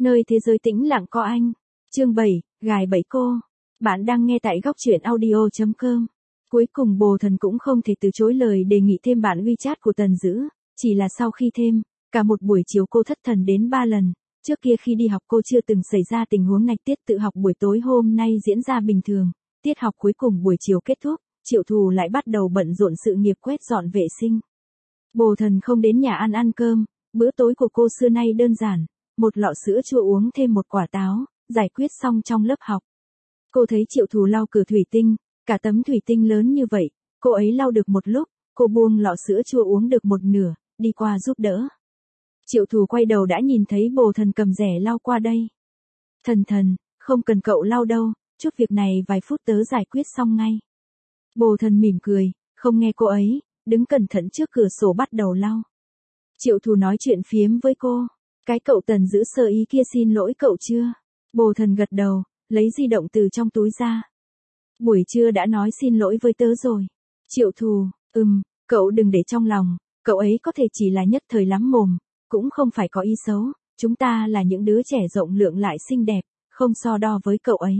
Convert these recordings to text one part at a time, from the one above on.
Nơi thế giới tĩnh lặng có anh. Chương 7, gài bẫy cô. Bạn đang nghe tại góc truyện audio.com. Cuối cùng Bồ Thần cũng không thể từ chối lời đề nghị thêm bạn WeChat của Tần Dữ, chỉ là sau khi thêm, cả một buổi chiều cô thất thần đến 3 lần. Trước kia khi đi học cô chưa từng xảy ra tình huống này. Tiết tự học buổi tối hôm nay diễn ra bình thường. Tiết học cuối cùng buổi chiều kết thúc, Triệu Thù lại bắt đầu bận rộn sự nghiệp quét dọn vệ sinh. Bồ Thần không đến nhà ăn cơm, bữa tối của cô xưa nay đơn giản, một lọ sữa chua uống thêm một quả táo, giải quyết xong trong lớp học. Cô thấy Triệu Thù lau cửa thủy tinh, cả tấm thủy tinh lớn như vậy, cô ấy lau được một lúc, cô buông lọ sữa chua uống được một nửa, đi qua giúp đỡ. Triệu Thù quay đầu đã nhìn thấy Bồ Thần cầm rẻ lau qua đây. Thần, không cần cậu lau đâu, chút việc này vài phút tớ giải quyết xong ngay. Bồ Thần mỉm cười, không nghe cô ấy, đứng cẩn thận trước cửa sổ bắt đầu lau. Triệu Thù nói chuyện phiếm với cô. Cái cậu Tần Dữ sơ ý kia xin lỗi cậu chưa? Bồ Thần gật đầu, lấy di động từ trong túi ra. Buổi trưa đã nói xin lỗi với tớ rồi. Triệu Thù, cậu đừng để trong lòng, cậu ấy có thể chỉ là nhất thời lắm mồm, cũng không phải có ý xấu, chúng ta là những đứa trẻ rộng lượng lại xinh đẹp, không so đo với cậu ấy.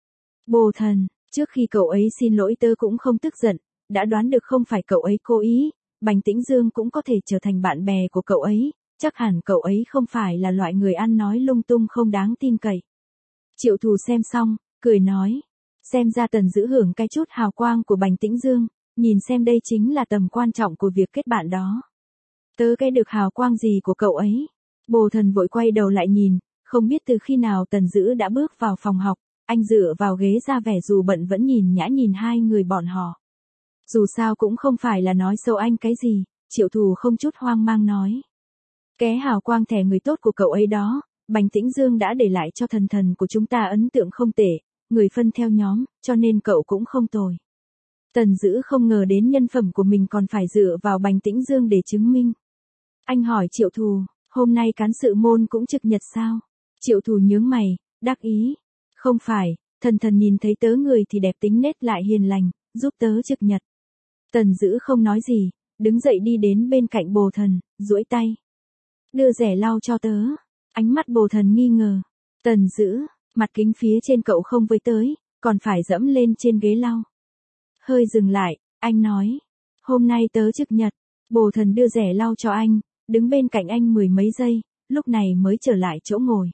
Bồ Thần, trước khi cậu ấy xin lỗi tớ cũng không tức giận, đã đoán được không phải cậu ấy cố ý, Bành Tĩnh Dương cũng có thể trở thành bạn bè của cậu ấy, chắc hẳn cậu ấy không phải là loại người ăn nói lung tung không đáng tin cậy. Triệu Thù xem xong, cười nói, xem ra Tần Dữ hưởng cái chút hào quang của Bành Tĩnh Dương, nhìn xem đây chính là tầm quan trọng của việc kết bạn đó. Tớ cái được hào quang gì của cậu ấy? Bồ Thần vội quay đầu lại nhìn, không biết từ khi nào Tần Dữ đã bước vào phòng học, anh dựa vào ghế ra vẻ dù bận vẫn nhìn nhã nhìn hai người bọn họ. Dù sao cũng không phải là nói xấu anh cái gì, Triệu Thù không chút hoang mang nói. Cái hào quang thẻ người tốt của cậu ấy đó, Bành Tĩnh Dương đã để lại cho thần của chúng ta ấn tượng không tệ, người phân theo nhóm, cho nên cậu cũng không tồi. Tần Dữ không ngờ đến nhân phẩm của mình còn phải dựa vào Bành Tĩnh Dương để chứng minh. Anh hỏi Triệu Thù, hôm nay cán sự môn cũng trực nhật sao? Triệu Thù nhướng mày, đắc ý. Không phải, thần nhìn thấy tớ người thì đẹp tính nết lại hiền lành, giúp tớ trực nhật. Tần Dữ không nói gì, đứng dậy đi đến bên cạnh Bồ Thần, duỗi tay. Đưa rẻ lau cho tớ. Ánh mắt Bồ Thần nghi ngờ. Tần Dữ, mặt kính phía trên cậu không với tới, còn phải dẫm lên trên ghế lau. Hơi dừng lại, anh nói. Hôm nay tớ trực nhật. Bồ Thần đưa rẻ lau cho anh, đứng bên cạnh anh mười mấy giây, lúc này mới trở lại chỗ ngồi.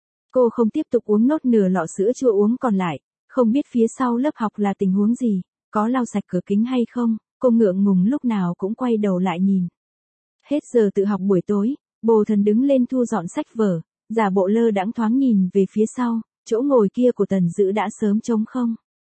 Cô không tiếp tục uống nốt nửa lọ sữa chua uống còn lại, không biết phía sau lớp học là tình huống gì, có lau sạch cửa kính hay không, cô ngượng ngùng lúc nào cũng quay đầu lại nhìn. Hết giờ tự học buổi tối, Bồ Thần đứng lên thu dọn sách vở, giả bộ lơ đãng thoáng nhìn về phía sau, chỗ ngồi kia của Tần Dữ đã sớm trống không.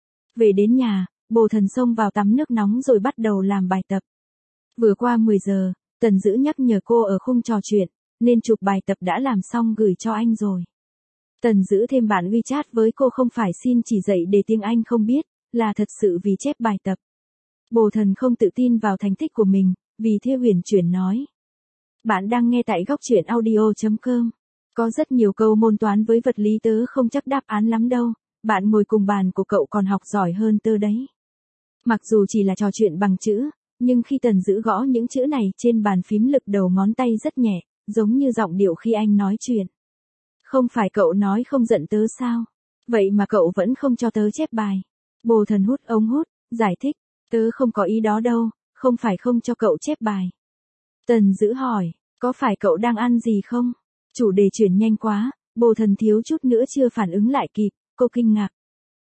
Về đến nhà, Bồ Thần xông vào tắm nước nóng rồi bắt đầu làm bài tập. Vừa qua 10 giờ, Tần Dữ nhắc nhở cô ở khung trò chuyện, nên chụp bài tập đã làm xong gửi cho anh rồi. Tần Dữ thêm bạn WeChat với cô không phải xin chỉ dạy để tiếng Anh không biết, là thật sự vì chép bài tập. Bồ Thần không tự tin vào thành tích của mình, vì thế huyền chuyển nói. Bạn đang nghe tại góc truyện audio.com. Có rất nhiều câu môn toán với vật lý tớ không chắc đáp án lắm đâu, bạn ngồi cùng bàn của cậu còn học giỏi hơn tớ đấy. Mặc dù chỉ là trò chuyện bằng chữ, nhưng khi Tần Dữ gõ những chữ này trên bàn phím lực đầu ngón tay rất nhẹ, giống như giọng điệu khi anh nói chuyện. Không phải cậu nói không giận tớ sao? Vậy mà cậu vẫn không cho tớ chép bài. Bồ Thần hút ống hút, giải thích, tớ không có ý đó đâu, không phải không cho cậu chép bài. Tần Dữ hỏi, có phải cậu đang ăn gì không? Chủ đề chuyển nhanh quá, Bồ Thần thiếu chút nữa chưa phản ứng lại kịp, cô kinh ngạc.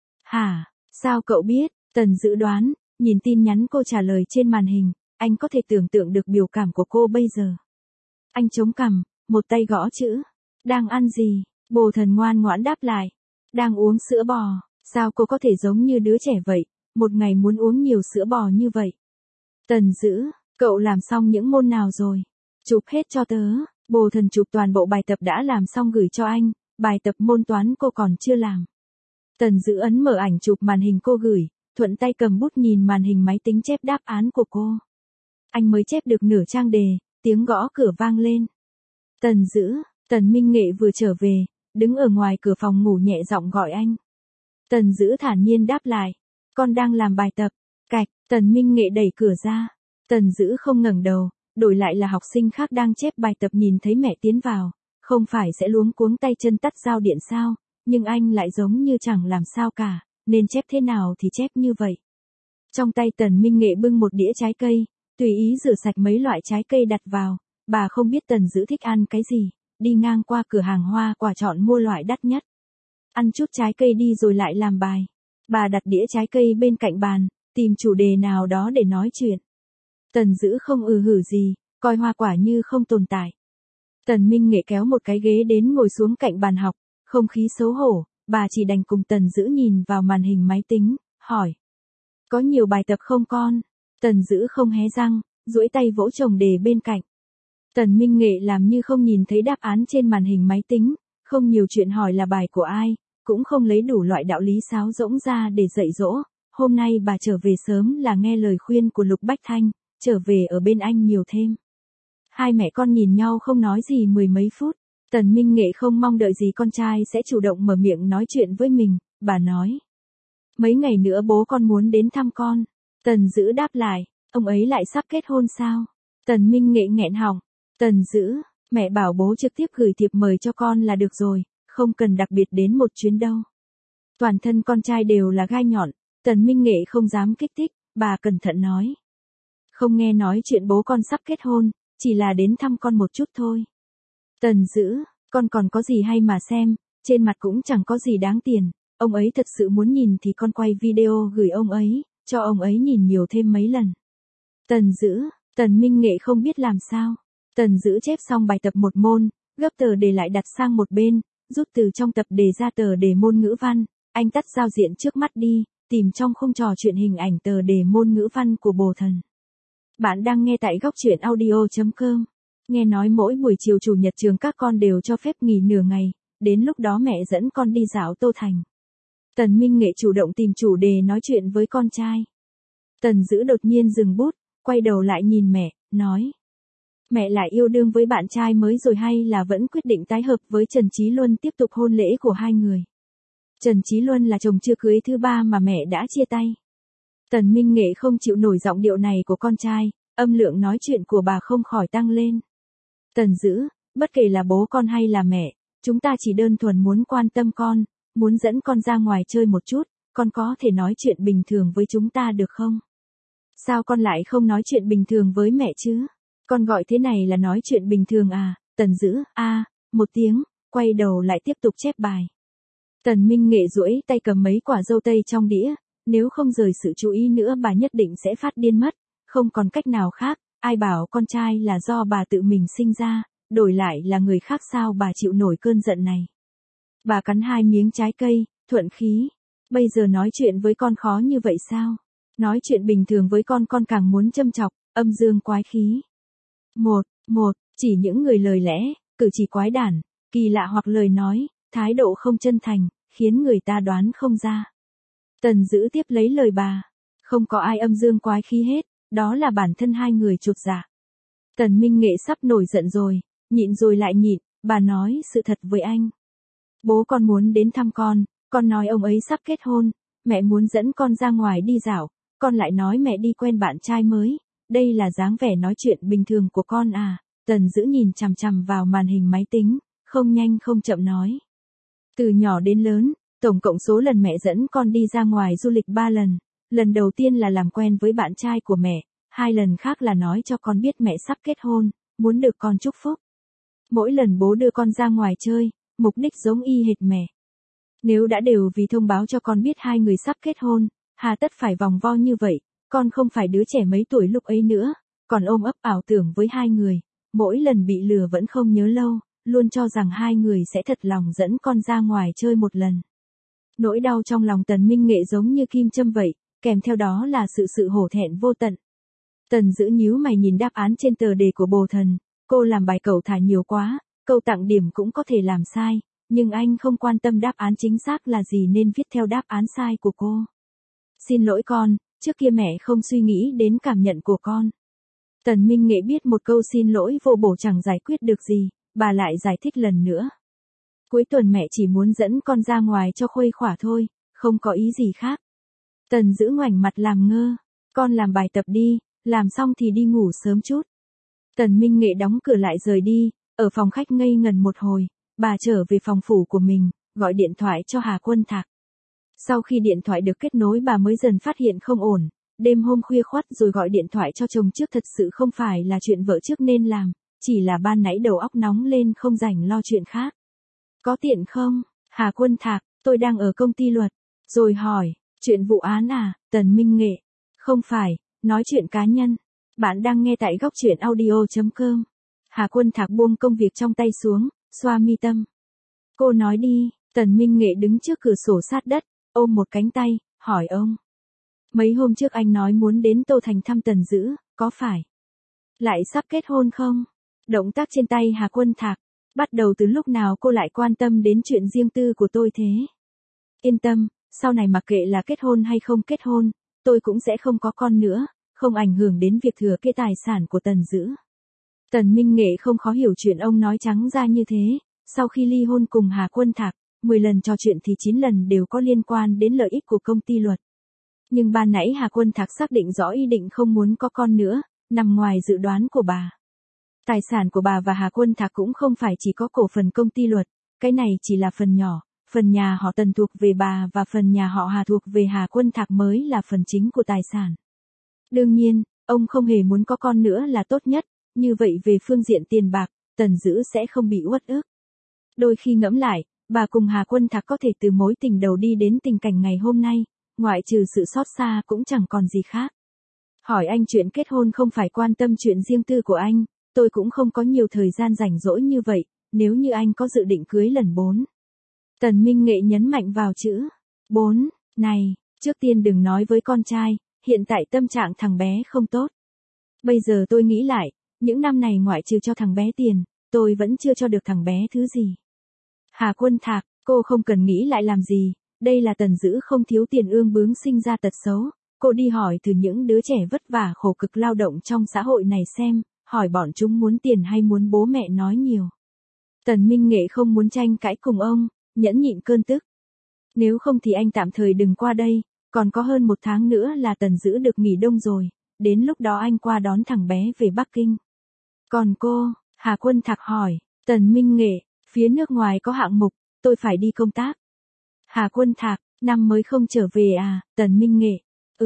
Hả, sao cậu biết? Tần Dữ đoán, nhìn tin nhắn cô trả lời trên màn hình, anh có thể tưởng tượng được biểu cảm của cô bây giờ. Anh chống cằm, một tay gõ chữ. Đang ăn gì? Bồ Thần ngoan ngoãn đáp lại. Đang uống sữa bò. Sao cô có thể giống như đứa trẻ vậy, một ngày muốn uống nhiều sữa bò như vậy? Tần Dữ, cậu làm xong những môn nào rồi? Chụp hết cho tớ. Bồ Thần chụp toàn bộ bài tập đã làm xong gửi cho anh, bài tập môn toán cô còn chưa làm. Tần Dữ ấn mở ảnh chụp màn hình cô gửi, thuận tay cầm bút nhìn màn hình máy tính chép đáp án của cô. Anh mới chép được nửa trang đề, tiếng gõ cửa vang lên. Tần Dữ, Tần Minh Nghệ vừa trở về, đứng ở ngoài cửa phòng ngủ nhẹ giọng gọi anh. Tần Dữ thản nhiên đáp lại, con đang làm bài tập. Cạch, Tần Minh Nghệ đẩy cửa ra. Tần Dữ không ngẩng đầu, đổi lại là học sinh khác đang chép bài tập nhìn thấy mẹ tiến vào, không phải sẽ luống cuống tay chân tắt giao điện sao, nhưng anh lại giống như chẳng làm sao cả, nên chép thế nào thì chép như vậy. Trong tay Tần Minh Nghệ bưng một đĩa trái cây, tùy ý rửa sạch mấy loại trái cây đặt vào, bà không biết Tần Dữ thích ăn cái gì, đi ngang qua cửa hàng hoa quả chọn mua loại đắt nhất. Ăn chút trái cây đi rồi lại làm bài. Bà đặt đĩa trái cây bên cạnh bàn, tìm chủ đề nào đó để nói chuyện. Tần Dữ không hử gì, coi hoa quả như không tồn tại. Tần Minh Nghệ kéo một cái ghế đến ngồi xuống cạnh bàn học, không khí xấu hổ, bà chỉ đành cùng Tần Dữ nhìn vào màn hình máy tính, hỏi. Có nhiều bài tập không con? Tần Dữ không hé răng, duỗi tay vỗ chồng đề bên cạnh. Tần Minh Nghệ làm như không nhìn thấy đáp án trên màn hình máy tính, không nhiều chuyện hỏi là bài của ai, cũng không lấy đủ loại đạo lý sáo rỗng ra để dạy dỗ. Hôm nay bà trở về sớm là nghe lời khuyên của Lục Bách Thanh, trở về ở bên anh nhiều thêm. Hai mẹ con nhìn nhau không nói gì mười mấy phút. Tần Minh Nghệ không mong đợi gì con trai sẽ chủ động mở miệng nói chuyện với mình, bà nói. Mấy ngày nữa bố con muốn đến thăm con. Tần Dữ đáp lại, ông ấy lại sắp kết hôn sao? Tần Minh Nghệ nghẹn họng. Tần Dữ, mẹ bảo bố trực tiếp gửi thiệp mời cho con là được rồi, không cần đặc biệt đến một chuyến đâu. Toàn thân con trai đều là gai nhọn, Tần Minh Nghệ không dám kích thích, bà cẩn thận nói. Không nghe nói chuyện bố con sắp kết hôn, chỉ là đến thăm con một chút thôi. Tần Dữ, con còn có gì hay mà xem, trên mặt cũng chẳng có gì đáng tiền, ông ấy thật sự muốn nhìn thì con quay video gửi ông ấy, cho ông ấy nhìn nhiều thêm mấy lần. Tần Dữ, Tần Minh Nghệ không biết làm sao. Tần Dữ chép xong bài tập một môn, gấp tờ đề lại đặt sang một bên, rút từ trong tập đề ra tờ đề môn ngữ văn, anh tắt giao diện trước mắt đi, tìm trong khung trò chuyện hình ảnh tờ đề môn ngữ văn của Bồ Thần. Bạn đang nghe tại góc truyện audio.com. Nghe nói mỗi buổi chiều chủ nhật trường các con đều cho phép nghỉ nửa ngày, đến lúc đó mẹ dẫn con đi dạo Tô Thành. Tần Minh Nghệ chủ động tìm chủ đề nói chuyện với con trai. Tần Dữ đột nhiên dừng bút, quay đầu lại nhìn mẹ, nói. Mẹ lại yêu đương với bạn trai mới rồi hay là vẫn quyết định tái hợp với Trần Chí Luân tiếp tục hôn lễ của hai người? Trần Chí Luân là chồng chưa cưới thứ ba mà mẹ đã chia tay. Tần Minh Nghệ không chịu nổi giọng điệu này của con trai, âm lượng nói chuyện của bà không khỏi tăng lên. Tần Dữ, bất kể là bố con hay là mẹ, chúng ta chỉ đơn thuần muốn quan tâm con, muốn dẫn con ra ngoài chơi một chút, con có thể nói chuyện bình thường với chúng ta được không? Sao con lại không nói chuyện bình thường với mẹ chứ? Con gọi thế này là nói chuyện bình thường à? Tần Dữ, một tiếng, quay đầu lại tiếp tục chép bài. Tần Minh Nghệ duỗi tay cầm mấy quả dâu tây trong đĩa, nếu không rời sự chú ý nữa bà nhất định sẽ phát điên mất, không còn cách nào khác, ai bảo con trai là do bà tự mình sinh ra, đổi lại là người khác sao bà chịu nổi cơn giận này. Bà cắn hai miếng trái cây, thuận khí. Bây giờ nói chuyện với con khó như vậy sao? Nói chuyện bình thường với con càng muốn châm chọc, âm dương quái khí. Chỉ những người lời lẽ, cử chỉ quái đản, kỳ lạ hoặc lời nói, thái độ không chân thành, khiến người ta đoán không ra. Tần Dữ tiếp lấy lời bà. Không có ai âm dương quái khí hết, đó là bản thân hai người chột dạ. Tần Minh Nghệ sắp nổi giận rồi, nhịn rồi lại nhịn, bà nói sự thật với anh. Bố con muốn đến thăm con nói ông ấy sắp kết hôn, mẹ muốn dẫn con ra ngoài đi dạo, con lại nói mẹ đi quen bạn trai mới, đây là dáng vẻ nói chuyện bình thường của con à? Tần Dữ nhìn chằm chằm vào màn hình máy tính, không nhanh không chậm nói. Từ nhỏ đến lớn, tổng cộng số lần mẹ dẫn con đi ra ngoài du lịch 3 lần, lần đầu tiên là làm quen với bạn trai của mẹ, 2 lần khác là nói cho con biết mẹ sắp kết hôn, muốn được con chúc phúc. Mỗi lần bố đưa con ra ngoài chơi, mục đích giống y hệt mẹ. Nếu đã đều vì thông báo cho con biết hai người sắp kết hôn, hà tất phải vòng vo như vậy, con không phải đứa trẻ mấy tuổi lúc ấy nữa, còn ôm ấp ảo tưởng với hai người, mỗi lần bị lừa vẫn không nhớ lâu, luôn cho rằng hai người sẽ thật lòng dẫn con ra ngoài chơi một lần. Nỗi đau trong lòng Tần Minh Nghệ giống như kim châm vậy, kèm theo đó là sự hổ thẹn vô tận. Tần Dữ nhíu mày nhìn đáp án trên tờ đề của Bồ Thần, cô làm bài cẩu thả nhiều quá, câu tặng điểm cũng có thể làm sai, nhưng anh không quan tâm đáp án chính xác là gì nên viết theo đáp án sai của cô. Xin lỗi con, trước kia mẹ không suy nghĩ đến cảm nhận của con. Tần Minh Nghệ biết một câu xin lỗi vô bổ chẳng giải quyết được gì, bà lại giải thích lần nữa. Cuối tuần mẹ chỉ muốn dẫn con ra ngoài cho khuây khỏa thôi, không có ý gì khác. Tần Dữ ngoảnh mặt làm ngơ, con làm bài tập đi, làm xong thì đi ngủ sớm chút. Tần Minh Nghệ đóng cửa lại rời đi, Ở phòng khách ngây ngần một hồi, bà trở về phòng phủ của mình, gọi điện thoại cho Hà Quân Thạc. Sau khi điện thoại được kết nối bà mới dần phát hiện không ổn, đêm hôm khuya khoắt rồi gọi điện thoại cho chồng trước thật sự không phải là chuyện vợ trước nên làm, chỉ là ban nãy đầu óc nóng lên không rảnh lo chuyện khác. Có tiện không, Hà Quân Thạc, tôi đang ở công ty luật. Rồi hỏi, chuyện vụ án à, Tần Minh Nghệ. Không phải, nói chuyện cá nhân. Bạn đang nghe tại góc chuyện audio.com. Hà Quân Thạc buông công việc trong tay xuống, xoa mi tâm. Cô nói đi, Tần Minh Nghệ đứng trước cửa sổ sát đất, ôm một cánh tay, hỏi ông. Mấy hôm trước anh nói muốn đến Tô Thành thăm Tần Dữ, có phải? Lại sắp kết hôn không? Động tác trên tay Hà Quân Thạc. Bắt đầu từ lúc nào cô lại quan tâm đến chuyện riêng tư của tôi thế? Yên tâm, sau này mặc kệ là kết hôn hay không kết hôn, tôi cũng sẽ không có con nữa, không ảnh hưởng đến việc thừa kế tài sản của Tần Dữ. Tần Minh Nghệ không khó hiểu chuyện ông nói trắng ra như thế, sau khi ly hôn cùng Hà Quân Thạc, 10 lần trò chuyện thì 9 lần đều có liên quan đến lợi ích của công ty luật. Nhưng ban nãy Hà Quân Thạc xác định rõ ý định không muốn có con nữa, nằm ngoài dự đoán của bà. Tài sản của bà và Hà Quân Thạc cũng không phải chỉ có cổ phần công ty luật, cái này chỉ là phần nhỏ, phần nhà họ Tần thuộc về bà và phần nhà họ Hà thuộc về Hà Quân Thạc mới là phần chính của tài sản. Đương nhiên, ông không hề muốn có con nữa là tốt nhất, như vậy về phương diện tiền bạc, Tần Dữ sẽ không bị uất ức. Đôi khi ngẫm lại, bà cùng Hà Quân Thạc có thể từ mối tình đầu đi đến tình cảnh ngày hôm nay, ngoại trừ sự xót xa cũng chẳng còn gì khác. Hỏi anh chuyện kết hôn không phải quan tâm chuyện riêng tư của anh, tôi cũng không có nhiều thời gian rảnh rỗi như vậy, nếu như anh có dự định cưới lần 4. Tần Minh Nghệ nhấn mạnh vào chữ 4, này, trước tiên đừng nói với con trai, hiện tại tâm trạng thằng bé không tốt. Bây giờ tôi nghĩ lại, những năm này ngoại trừ cho thằng bé tiền, tôi vẫn chưa cho được thằng bé thứ gì. Hà Quân Thạc, cô không cần nghĩ lại làm gì, đây là Tần Dữ không thiếu tiền ương bướng sinh ra tật xấu, cô đi hỏi từ những đứa trẻ vất vả khổ cực lao động trong xã hội này xem, hỏi bọn chúng muốn tiền hay muốn bố mẹ nói nhiều. Tần Minh Nghệ không muốn tranh cãi cùng ông, nhẫn nhịn cơn tức. Nếu không thì anh tạm thời đừng qua đây, còn có hơn 1 tháng nữa là Tần Dữ được nghỉ đông rồi, đến lúc đó anh qua đón thằng bé về Bắc Kinh. Còn cô, Hà Quân Thạc hỏi, Tần Minh Nghệ, phía nước ngoài có hạng mục, tôi phải đi công tác. Hà Quân Thạc, năm mới không trở về à, Tần Minh Nghệ,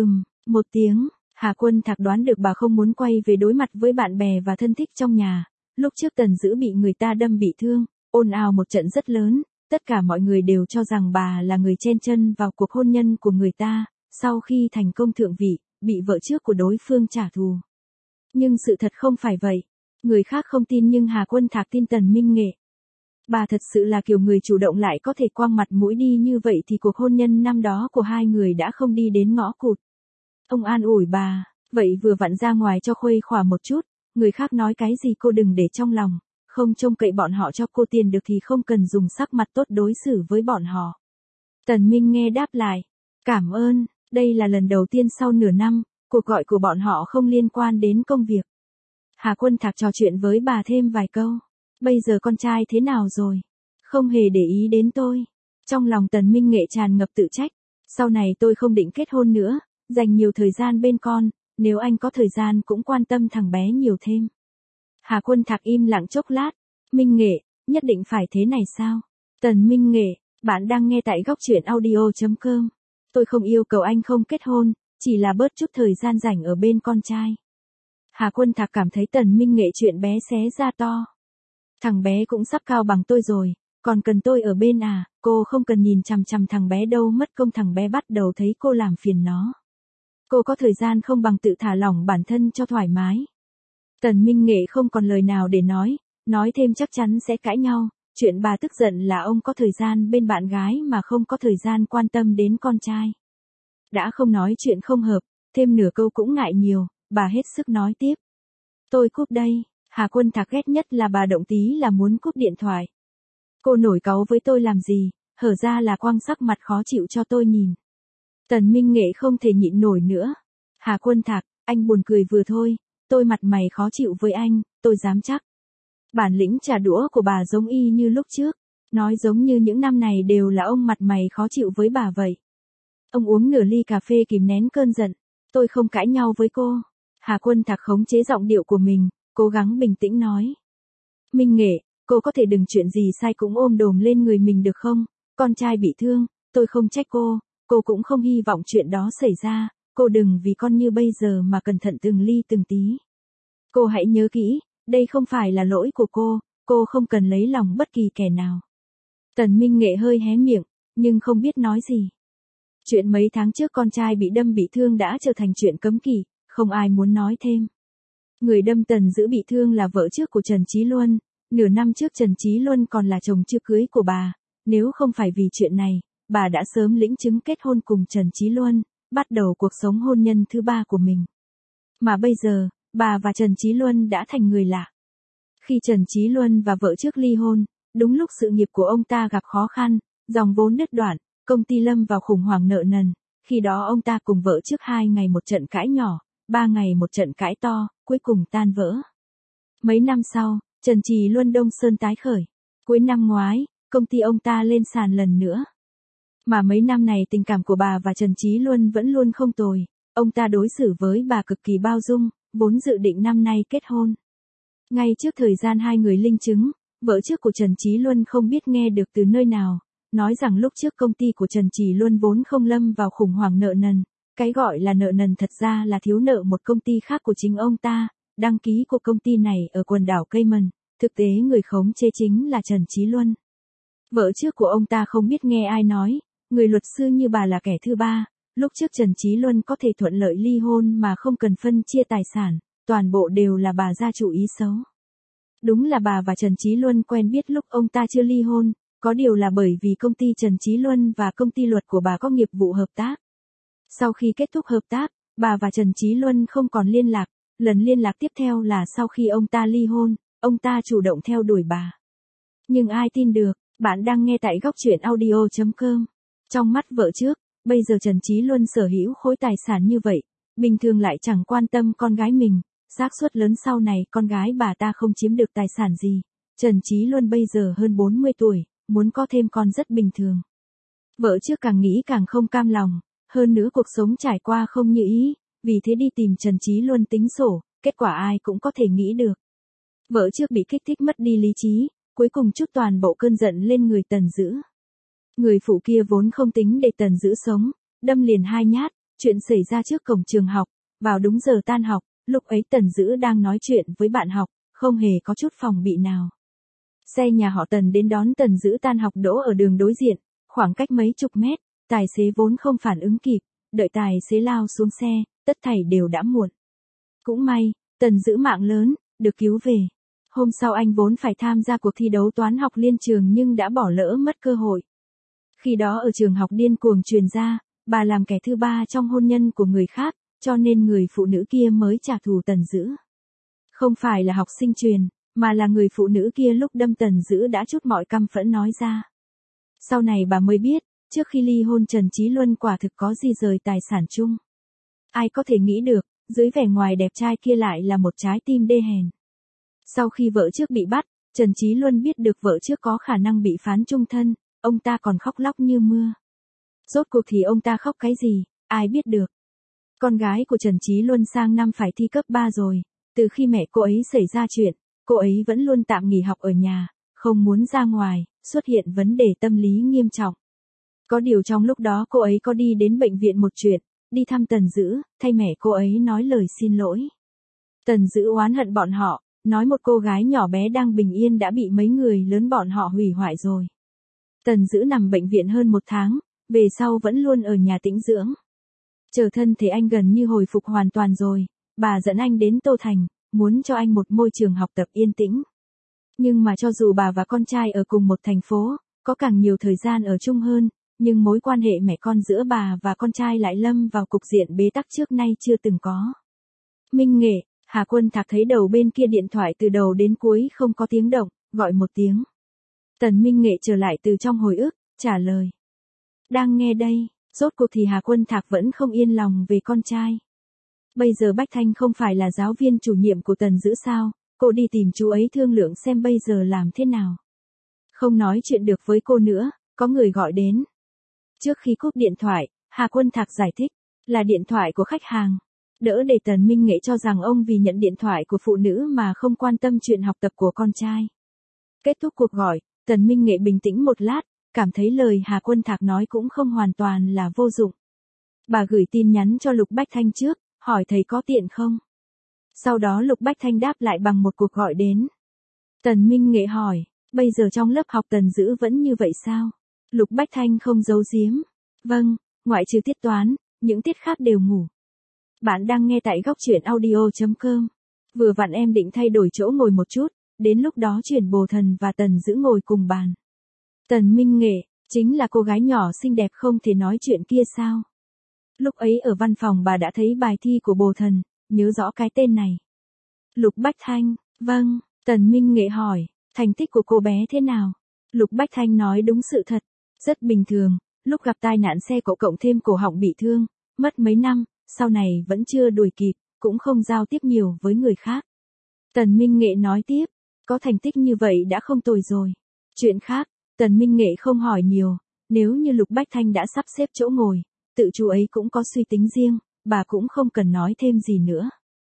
một tiếng. Hà Quân Thạc đoán được bà không muốn quay về đối mặt với bạn bè và thân thích trong nhà. Lúc trước Tần Dữ bị người ta đâm bị thương, ồn ào một trận rất lớn, tất cả mọi người đều cho rằng bà là người chen chân vào cuộc hôn nhân của người ta, sau khi thành công thượng vị, bị vợ trước của đối phương trả thù. Nhưng sự thật không phải vậy. Người khác không tin nhưng Hà Quân Thạc tin Tần Minh Nghệ. Bà thật sự là kiểu người chủ động lại có thể quăng mặt mũi đi như vậy thì cuộc hôn nhân năm đó của hai người đã không đi đến ngõ cụt. Ông an ủi bà, vậy vừa vặn ra ngoài cho khuây khỏa một chút, người khác nói cái gì cô đừng để trong lòng, không trông cậy bọn họ cho cô tiền được thì không cần dùng sắc mặt tốt đối xử với bọn họ. Tần Minh nghe đáp lại, cảm ơn, đây là lần đầu tiên sau nửa năm, cuộc gọi của bọn họ không liên quan đến công việc. Hà Quân Thạc trò chuyện với bà thêm vài câu, bây giờ con trai thế nào rồi? Không hề để ý đến tôi. Trong lòng Tần Minh Nghệ tràn ngập tự trách, sau này tôi không định kết hôn nữa. Dành nhiều thời gian bên con, nếu anh có thời gian cũng quan tâm thằng bé nhiều thêm. Hà Quân Thạc im lặng chốc lát, Minh Nghệ, nhất định phải thế này sao? Tần Minh Nghệ, bạn đang nghe tại góc chuyện audio.com. Tôi không yêu cầu anh không kết hôn, chỉ là bớt chút thời gian rảnh ở bên con trai. Hà Quân Thạc cảm thấy Tần Minh Nghệ chuyện bé xé ra to. Thằng bé cũng sắp cao bằng tôi rồi, còn cần tôi ở bên à, cô không cần nhìn chằm chằm thằng bé đâu mất công thằng bé bắt đầu thấy cô làm phiền nó. Cô có thời gian không bằng tự thả lỏng bản thân cho thoải mái. Tần Minh Nghệ không còn lời nào để nói thêm chắc chắn sẽ cãi nhau, chuyện bà tức giận là ông có thời gian bên bạn gái mà không có thời gian quan tâm đến con trai. Đã không nói chuyện không hợp, thêm nửa câu cũng ngại nhiều, bà hết sức nói tiếp. Tôi cúp đây, Hà Quân Thạc ghét nhất là bà động tí là muốn cúp điện thoại. Cô nổi cáu với tôi làm gì, hở ra là quăng sắc mặt khó chịu cho tôi nhìn. Tần Minh Nghệ không thể nhịn nổi nữa. Hà Quân Thạc, anh buồn cười vừa thôi, tôi mặt mày khó chịu với anh, tôi dám chắc. Bản lĩnh trả đũa của bà giống y như lúc trước, nói giống như những năm này đều là ông mặt mày khó chịu với bà vậy. Ông uống nửa ly cà phê kìm nén cơn giận, tôi không cãi nhau với cô. Hà Quân Thạc khống chế giọng điệu của mình, cố gắng bình tĩnh nói. Minh Nghệ, cô có thể đừng chuyện gì sai cũng ôm đồm lên người mình được không? Con trai bị thương, tôi không trách cô cũng không hy vọng chuyện đó xảy ra, cô đừng vì con như bây giờ mà cẩn thận từng ly từng tí. Cô hãy nhớ kỹ, đây không phải là lỗi của cô không cần lấy lòng bất kỳ kẻ nào. Tần Minh Nghệ hơi hé miệng, nhưng không biết nói gì. Chuyện mấy tháng trước con trai bị đâm bị thương đã trở thành chuyện cấm kỵ, không ai muốn nói thêm. Người đâm Tần Dữ bị thương là vợ trước của Trần Chí Luân, nửa năm trước Trần Chí Luân còn là chồng chưa cưới của bà, nếu không phải vì chuyện này, bà đã sớm lĩnh chứng kết hôn cùng Trần Chí Luân, bắt đầu cuộc sống hôn nhân thứ ba của mình. Mà bây giờ, bà và Trần Chí Luân đã thành người lạ. Khi Trần Chí Luân và vợ trước ly hôn, đúng lúc sự nghiệp của ông ta gặp khó khăn, dòng vốn đứt đoạn, công ty lâm vào khủng hoảng nợ nần, khi đó ông ta cùng vợ trước 2 ngày một trận cãi nhỏ, 3 ngày một trận cãi to, cuối cùng tan vỡ. Mấy năm sau, Trần Chí Luân Đông Sơn tái khởi. Cuối năm ngoái, công ty ông ta lên sàn lần nữa. Mà mấy năm này tình cảm của bà và Trần Chí Luân vẫn luôn không tồi, ông ta đối xử với bà cực kỳ bao dung, vốn dự định năm nay kết hôn. Ngay trước thời gian hai người linh chứng, vợ trước của Trần Chí Luân không biết nghe được từ nơi nào, nói rằng lúc trước công ty của Trần Chí Luân vốn không lâm vào khủng hoảng nợ nần, cái gọi là nợ nần thật ra là thiếu nợ một công ty khác của chính ông ta, đăng ký của công ty này ở quần đảo Cayman, thực tế người khống chế chính là Trần Chí Luân. Vợ trước của ông ta không biết nghe ai nói, người luật sư như bà là kẻ thứ ba, lúc trước Trần Chí Luân có thể thuận lợi ly hôn mà không cần phân chia tài sản, toàn bộ đều là bà ra chủ ý xấu. Đúng là bà và Trần Chí Luân quen biết lúc ông ta chưa ly hôn, có điều là bởi vì công ty Trần Chí Luân và công ty luật của bà có nghiệp vụ hợp tác. Sau khi kết thúc hợp tác, bà và Trần Chí Luân không còn liên lạc, lần liên lạc tiếp theo là sau khi ông ta ly hôn, ông ta chủ động theo đuổi bà. Nhưng ai tin được, bạn đang nghe tại góc truyện audio.com. Trong mắt vợ trước, bây giờ Trần Chí Luân sở hữu khối tài sản như vậy, bình thường lại chẳng quan tâm con gái mình, xác suất lớn sau này con gái bà ta không chiếm được tài sản gì. Trần Chí Luân bây giờ hơn 40 tuổi, muốn có thêm con rất bình thường. Vợ trước càng nghĩ càng không cam lòng, hơn nữa cuộc sống trải qua không như ý, vì thế đi tìm Trần Chí Luân tính sổ, kết quả ai cũng có thể nghĩ được. Vợ trước bị kích thích mất đi lý trí, cuối cùng trút toàn bộ cơn giận lên người Tần Dữ. Người phụ kia vốn không tính để Tần Dữ sống, đâm liền 2 nhát, chuyện xảy ra trước cổng trường học, vào đúng giờ tan học, lúc ấy Tần Dữ đang nói chuyện với bạn học, không hề có chút phòng bị nào. Xe nhà họ Tần đến đón Tần Dữ tan học đỗ ở đường đối diện, khoảng cách mấy chục mét, tài xế vốn không phản ứng kịp, đợi tài xế lao xuống xe, tất thảy đều đã muộn. Cũng may, Tần Dữ mạng lớn, được cứu về. Hôm sau anh vốn phải tham gia cuộc thi đấu toán học liên trường nhưng đã bỏ lỡ mất cơ hội. Khi đó ở trường học điên cuồng truyền ra, bà làm kẻ thứ ba trong hôn nhân của người khác, cho nên người phụ nữ kia mới trả thù Tần Dữ. Không phải là học sinh truyền, mà là người phụ nữ kia lúc đâm Tần Dữ đã trút mọi căm phẫn nói ra. Sau này bà mới biết, trước khi ly hôn Trần Chí Luân quả thực có di rời tài sản chung. Ai có thể nghĩ được, dưới vẻ ngoài đẹp trai kia lại là một trái tim đê hèn. Sau khi vợ trước bị bắt, Trần Chí Luân biết được vợ trước có khả năng bị phán chung thân, ông ta còn khóc lóc như mưa. Rốt cuộc thì ông ta khóc cái gì, ai biết được. Con gái của Trần Chí Luân sang năm phải thi cấp 3 rồi, từ khi mẹ cô ấy xảy ra chuyện, cô ấy vẫn luôn tạm nghỉ học ở nhà, không muốn ra ngoài, xuất hiện vấn đề tâm lý nghiêm trọng. Có điều trong lúc đó cô ấy có đi đến bệnh viện một chuyện, đi thăm Tần Dữ, thay mẹ cô ấy nói lời xin lỗi. Tần Dữ oán hận bọn họ, nói một cô gái nhỏ bé đang bình yên đã bị mấy người lớn bọn họ hủy hoại rồi. Tần Dữ nằm bệnh viện hơn 1 tháng, về sau vẫn luôn ở nhà tĩnh dưỡng. Chờ thân thể anh gần như hồi phục hoàn toàn rồi, bà dẫn anh đến Tô Thành, muốn cho anh một môi trường học tập yên tĩnh. Nhưng mà cho dù bà và con trai ở cùng một thành phố, có càng nhiều thời gian ở chung hơn, nhưng mối quan hệ mẹ con giữa bà và con trai lại lâm vào cục diện bế tắc trước nay chưa từng có. Minh Nghệ, Hà Quân Thạc thấy đầu bên kia điện thoại từ đầu đến cuối không có tiếng động, gọi một tiếng. Tần Minh Nghệ trở lại từ trong hồi ức, trả lời. Đang nghe đây, rốt cuộc thì Hà Quân Thạc vẫn không yên lòng về con trai. Bây giờ Bách Thanh không phải là giáo viên chủ nhiệm của Tần Dữ sao, cô đi tìm chú ấy thương lượng xem bây giờ làm thế nào. Không nói chuyện được với cô nữa, có người gọi đến. Trước khi cúp điện thoại, Hà Quân Thạc giải thích, là điện thoại của khách hàng. Đỡ để Tần Minh Nghệ cho rằng ông vì nhận điện thoại của phụ nữ mà không quan tâm chuyện học tập của con trai. Kết thúc cuộc gọi, Tần Minh Nghệ bình tĩnh một lát, cảm thấy lời Hà Quân Thạc nói cũng không hoàn toàn là vô dụng. Bà gửi tin nhắn cho Lục Bách Thanh trước, hỏi thầy có tiện không. Sau đó Lục Bách Thanh đáp lại bằng một cuộc gọi đến. Tần Minh Nghệ hỏi, bây giờ trong lớp học Tần Dữ vẫn như vậy sao? Lục Bách Thanh không giấu giếm. Vâng, ngoại trừ tiết toán, những tiết khác đều ngủ. Bạn đang nghe tại góc truyện audio.com. Vừa vặn em định thay đổi chỗ ngồi một chút, đến lúc đó chuyển Bồ Thần và Tần Dữ ngồi cùng bàn. Tần Minh Nghệ, chính là cô gái nhỏ xinh đẹp không thể nói chuyện kia sao? Lúc ấy ở văn phòng bà đã thấy bài thi của Bồ Thần, nhớ rõ cái tên này. Lục Bách Thanh, vâng, Tần Minh Nghệ hỏi, thành tích của cô bé thế nào? Lục Bách Thanh nói đúng sự thật, rất bình thường, lúc gặp tai nạn xe cộ cộng thêm cổ họng bị thương, mất mấy năm, sau này vẫn chưa đuổi kịp, cũng không giao tiếp nhiều với người khác. Tần Minh Nghệ nói tiếp, có thành tích như vậy đã không tồi rồi. Chuyện khác, Tần Minh Nghệ không hỏi nhiều, nếu như Lục Bách Thanh đã sắp xếp chỗ ngồi, tự chú ấy cũng có suy tính riêng, bà cũng không cần nói thêm gì nữa.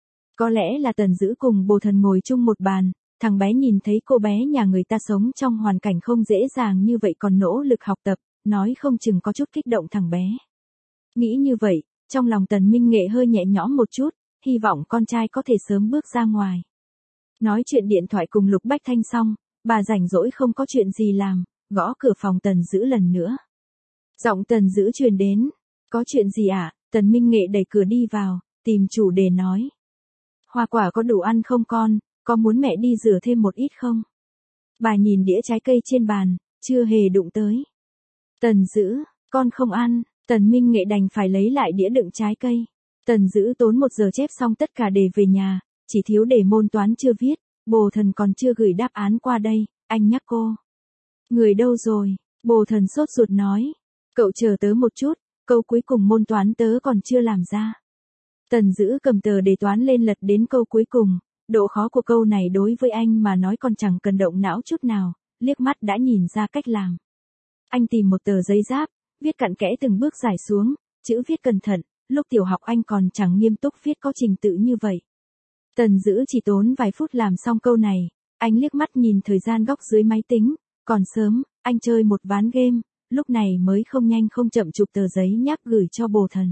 Có lẽ là Tần Dữ cùng Bồ Thần ngồi chung một bàn, thằng bé nhìn thấy cô bé nhà người ta sống trong hoàn cảnh không dễ dàng như vậy còn nỗ lực học tập, nói không chừng có chút kích động thằng bé. Nghĩ như vậy, trong lòng Tần Minh Nghệ hơi nhẹ nhõm một chút, hy vọng con trai có thể sớm bước ra ngoài. Nói chuyện điện thoại cùng Lục Bách Thanh xong, bà rảnh rỗi không có chuyện gì làm, gõ cửa phòng Tần Dữ lần nữa. Giọng Tần Dữ truyền đến, có chuyện gì ạ? Tần Minh Nghệ đẩy cửa đi vào, tìm chủ đề nói. Hoa quả có đủ ăn không con, có muốn mẹ đi rửa thêm một ít không? Bà nhìn đĩa trái cây trên bàn, chưa hề đụng tới. Tần Dữ, con không ăn, Tần Minh Nghệ đành phải lấy lại đĩa đựng trái cây. Tần Dữ tốn 1 giờ chép xong tất cả đề về nhà, chỉ thiếu đề môn toán chưa viết, Bồ Thần còn chưa gửi đáp án qua đây, anh nhắc cô. Người đâu rồi? Bồ Thần sốt ruột nói. Cậu chờ tớ một chút, câu cuối cùng môn toán tớ còn chưa làm ra. Tần Dữ cầm tờ đề toán lên lật đến câu cuối cùng, độ khó của câu này đối với anh mà nói còn chẳng cần động não chút nào, liếc mắt đã nhìn ra cách làm. Anh tìm một tờ giấy giáp, viết cặn kẽ từng bước giải xuống, chữ viết cẩn thận, lúc tiểu học anh còn chẳng nghiêm túc viết có trình tự như vậy. Tần Dữ chỉ tốn vài phút làm xong câu này, anh liếc mắt nhìn thời gian góc dưới máy tính, còn sớm, anh chơi một ván game, lúc này mới không nhanh không chậm chụp tờ giấy nháp gửi cho Bồ Thần.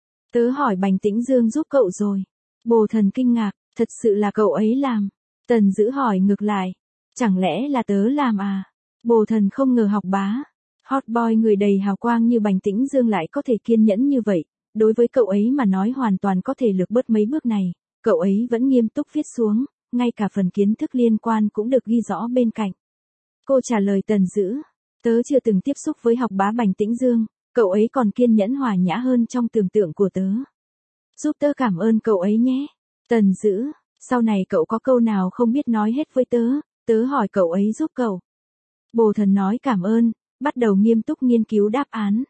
Tớ hỏi Bành Tĩnh Dương giúp cậu rồi. Bồ Thần kinh ngạc, thật sự là cậu ấy làm. Tần Dữ hỏi ngược lại, chẳng lẽ là tớ làm à? Bồ Thần không ngờ học bá, hot boy người đầy hào quang như Bành Tĩnh Dương lại có thể kiên nhẫn như vậy, đối với cậu ấy mà nói hoàn toàn có thể lược bớt mấy bước này, cậu ấy vẫn nghiêm túc viết xuống, ngay cả phần kiến thức liên quan cũng được ghi rõ bên cạnh. Cô trả lời Tần Dữ, tớ chưa từng tiếp xúc với học bá Bành Tĩnh Dương, cậu ấy còn kiên nhẫn hòa nhã hơn trong tưởng tượng của tớ. Giúp tớ cảm ơn cậu ấy nhé. Tần Dữ, sau này cậu có câu nào không biết nói hết với tớ, tớ hỏi cậu ấy giúp cậu. Bồ Thần nói cảm ơn, bắt đầu nghiêm túc nghiên cứu đáp án.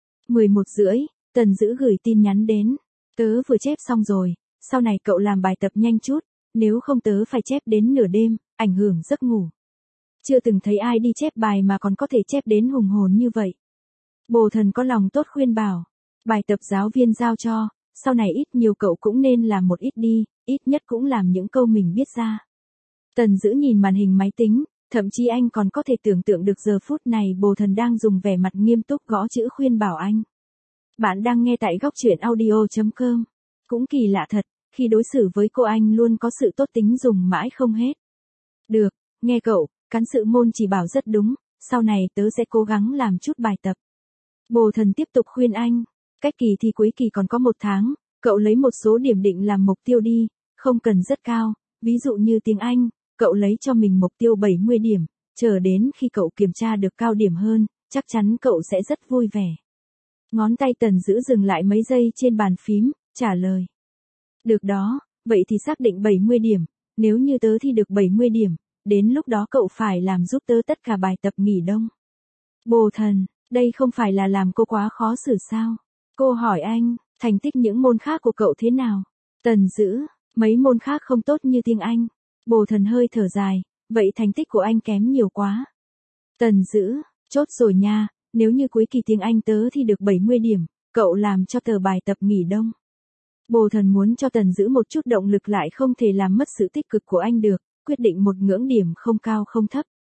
11:30, Tần Dữ gửi tin nhắn đến. Tớ vừa chép xong rồi, sau này cậu làm bài tập nhanh chút, nếu không tớ phải chép đến nửa đêm, ảnh hưởng giấc ngủ. Chưa từng thấy ai đi chép bài mà còn có thể chép đến hùng hồn như vậy. Bồ Thần có lòng tốt khuyên bảo, bài tập giáo viên giao cho, sau này ít nhiều cậu cũng nên làm một ít đi, ít nhất cũng làm những câu mình biết ra. Tần Dữ nhìn màn hình máy tính, thậm chí anh còn có thể tưởng tượng được giờ phút này Bồ Thần đang dùng vẻ mặt nghiêm túc gõ chữ khuyên bảo anh. Bạn đang nghe tại góc truyện audio.com. Cũng kỳ lạ thật, khi đối xử với cô anh luôn có sự tốt tính dùng mãi không hết. Được, nghe cậu, cán sự môn chỉ bảo rất đúng, sau này tớ sẽ cố gắng làm chút bài tập. Bồ Thần tiếp tục khuyên anh, cách kỳ thi cuối kỳ còn có 1 tháng, cậu lấy một số điểm định làm mục tiêu đi, không cần rất cao, ví dụ như tiếng Anh, cậu lấy cho mình mục tiêu 70 điểm, chờ đến khi cậu kiểm tra được cao điểm hơn, chắc chắn cậu sẽ rất vui vẻ. Ngón tay Tần Dữ dừng lại mấy giây trên bàn phím, trả lời. Được đó, vậy thì xác định 70 điểm, nếu như tớ thi được 70 điểm, đến lúc đó cậu phải làm giúp tớ tất cả bài tập nghỉ đông. Bồ Thần, đây không phải là làm cô quá khó xử sao? Cô hỏi anh, thành tích những môn khác của cậu thế nào? Tần Dữ, mấy môn khác không tốt như tiếng Anh. Bồ Thần hơi thở dài, vậy thành tích của anh kém nhiều quá. Tần Dữ, chốt rồi nha, nếu như cuối kỳ tiếng Anh tớ thi được 70 điểm, cậu làm cho tờ bài tập nghỉ đông. Bồ Thần muốn cho Tần Dữ một chút động lực lại không thể làm mất sự tích cực của anh được, quyết định một ngưỡng điểm không cao không thấp.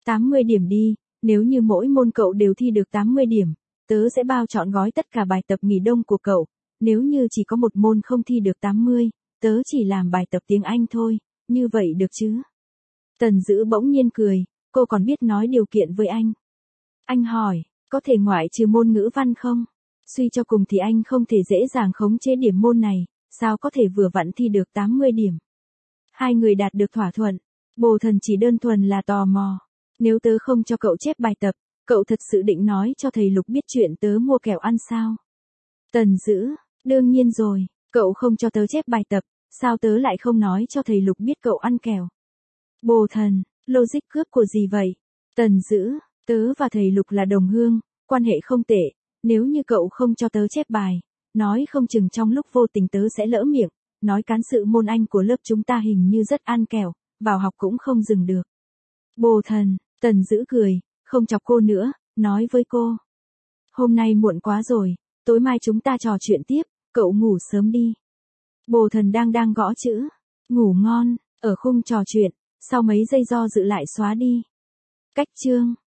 80 điểm đi, nếu như mỗi môn cậu đều thi được 80 điểm, tớ sẽ bao trọn gói tất cả bài tập nghỉ đông của cậu, nếu như chỉ có một môn không thi được 80, tớ chỉ làm bài tập tiếng Anh thôi, như vậy được chứ? Tần Dữ bỗng nhiên cười, cô còn biết nói điều kiện với anh. Anh hỏi, có thể ngoại trừ môn ngữ văn không? Suy cho cùng thì anh không thể dễ dàng khống chế điểm môn này, sao có thể vừa vặn thi được 80 điểm. Hai người đạt được thỏa thuận, Bồ Thần chỉ đơn thuần là tò mò. Nếu tớ không cho cậu chép bài tập, cậu thật sự định nói cho thầy Lục biết chuyện tớ mua kẹo ăn sao? Tần Dữ, đương nhiên rồi, cậu không cho tớ chép bài tập, sao tớ lại không nói cho thầy Lục biết cậu ăn kẹo? Bồ Thần, logic cướp của gì vậy? Tần Dữ, tớ và thầy Lục là đồng hương, quan hệ không tệ, nếu như cậu không cho tớ chép bài, nói không chừng trong lúc vô tình tớ sẽ lỡ miệng, nói cán sự môn Anh của lớp chúng ta hình như rất ăn kẹo, vào học cũng không dừng được. Bồ Thần, Tần Dữ cười, không chọc cô nữa, nói với cô. Hôm nay muộn quá rồi, tối mai chúng ta trò chuyện tiếp, cậu ngủ sớm đi. Bồ Thần đang gõ chữ. Ngủ ngon, ở khung trò chuyện, sau mấy giây do dự lại xóa đi. Cách chương.